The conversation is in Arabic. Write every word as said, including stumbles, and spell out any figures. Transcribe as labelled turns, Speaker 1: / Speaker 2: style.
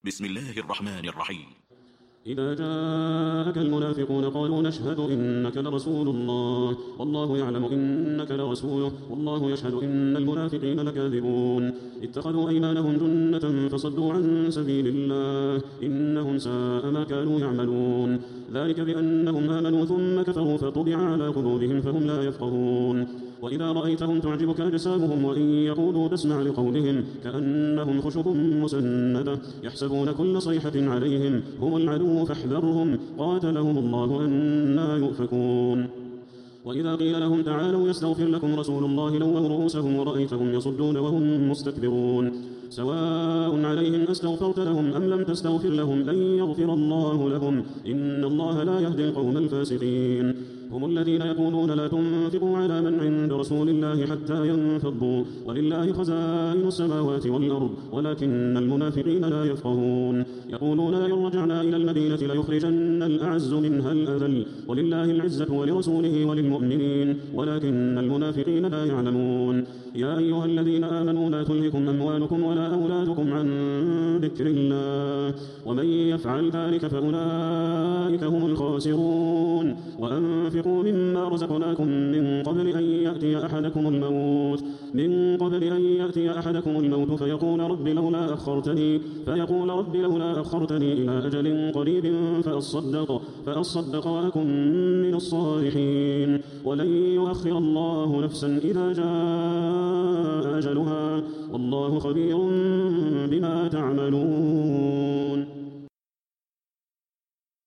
Speaker 1: بسم الله الرحمن الرحيم.
Speaker 2: إذا جاءك المنافقون قالوا نشهد إنك لرسول الله والله يعلم إنك لرسوله والله يشهد إن المنافقين لكاذبون اتخذوا أيمانهم جنة فصدوا عن سبيل الله إنهم ساء ما كانوا يعملون ذلك بأنهم آمنوا ثم كفروا فطبع على قلوبهم فهم لا يفقهون وإذا رأيتهم تعجبك أجسامهم وإن يقولوا تسمع لقولهم كأنهم خشب مسندة يحسبون كل صيحة عليهم هم العدو فاحذرهم قاتلهم الله أنى يؤفكون وإذا قيل لهم تعالوا يستغفر لكم رسول الله لووا رؤوسهم ورأيتهم يصدون وهم مستكبرون سواء عليهم أستغفرت لهم أم لم تستغفر لهم لن يغفر الله لهم إن الله لا يهدي القوم الفاسقين هم الذين يقولون لا تنفقوا على من عند رسول الله حتى ينفضوا ولله خزائن السماوات والأرض ولكن المنافقين لا يفقهون يقولون لئن رجعنا إلى المدينة ليخرجن الأعز منها الأذل ولله العزة ولرسوله وللمؤمنين ولكن المنافقين لا يعلمون يا أيها الذين آمنوا لا تلهكم أموالكم ولا أولادكم عن ذكر الله ومن يفعل ذلك فأولئك هم الخاسرون وأنفقوا مما رزقناكم من قبل أن يأتي أحدكم الموت من قبل أن يأتي أحدكم الموت فيقول رب لولا أخرتني فيقول رب لولا أخرتني إلى أجل قريب فأصدق فأصدق وأكن من الصالحين ولن يؤخر الله نفسا إذا جاء أجلها والله خبير بما تعملون.